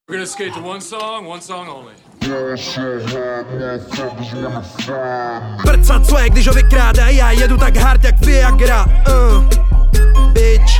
We're gonna skate to one song only. Prcat svoje, když ho vykrádají, já jedu tak hard jak Viagra. Bitch.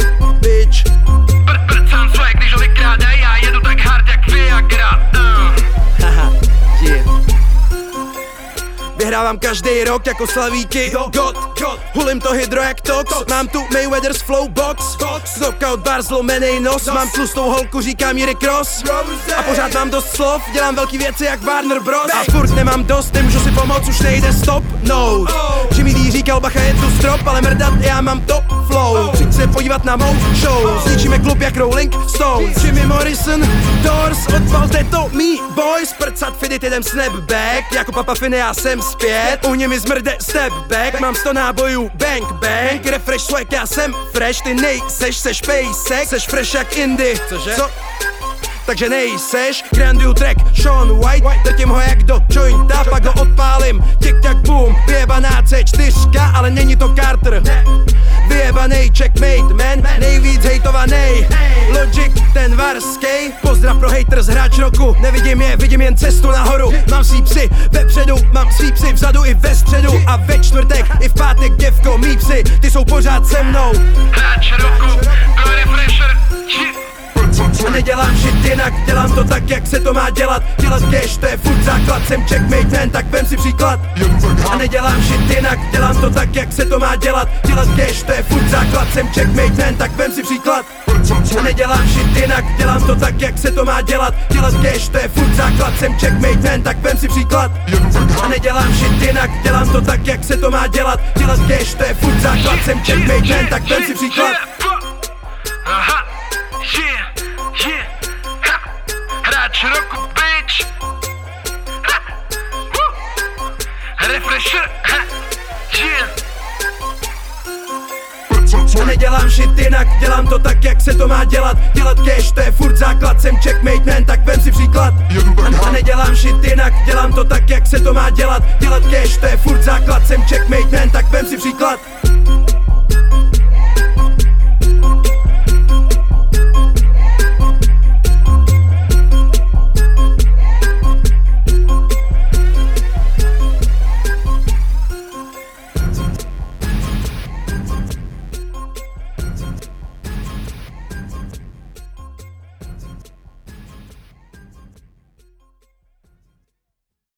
Prcat svoje, když ho vykrádají, já jedu tak hard jak Viagra. Haha, yeah. Vyhrávám každý rok jako slavíky God. Hulím to hydro jak tox. Mám tu Mayweather's flow box. Knockout bar, zlomenej nos. Mám tlustou holku, říkám jí Rick Ross. A pořád mám dost slov, dělám velký věci jak Warner Bros. A furt nemám dost, nemůžu si pomoct, už nejde stopnout. Jimmy D říkal, bacha je tu strop, ale mrdat, já mám top flow. Přijď se podívat na mou show. Zničíme klub jak Rolling Stones. Jimmy Morrison, Doors, odvalte to me boys. Prcat fidit, jedem snapback. Jako Papa Fine, já jsem zpět. U nimi zmrde step back. Mám 100 nábojů, bang. Refresh swag, já jsem fresh. Ty nejseš, seš pejsek. Seš fresh jak Indy. Cože? Co? Takže nejseš. Grandiu track, Sean White. Drtím ho jak do jointa, pak ho odpálím. Tik tak boom, vyjebaná C4, ale není to Carter. Vyjebanej checkmate man, nejvíc hejtovanej. Logic, ten varskej. Pozdrav pro haters, hráč roku. Nevidím je, vidím jen cestu nahoru. Mám svý psy vepředu, mám svý psy vzadu i ve středu. A ve čtvrtek i v pátek, děvko, mý psy, ty jsou pořád se mnou. Hráč roku, pro refresher. A nedělám shit jinak, dělám to tak, jak se to má dělat. Dělat cash, to je furt základ, jsem checkmate man, tak vem si příklad. A nedělám shit jinak, dělám to tak, jak se to má dělat. Dělat cash, to je furt základ, jsem checkmate man, tak vem si příklad. A nedělám shit jinak, dělám to tak, jak se to má dělat. Dělat cash, to je furt základ, jsem checkmate man, tak vem si příklad. A nedělám shit jinak, dělám to tak, jak se to má dělat. Dělat cash, to je furt základ, jsem checkmate man, tak vem si příklad. Hráč roku, bitch. Refresher, yeah. A nedělám shit jinak, dělám to tak, jak se to má dělat. Dělat cash, to je furt základ, jsem checkmate man, tak vem si příklad. A nedělám shit jinak, dělám to tak, jak se to má dělat. Dělat cash, to je furt základ, jsem checkmate man, tak vem si příklad.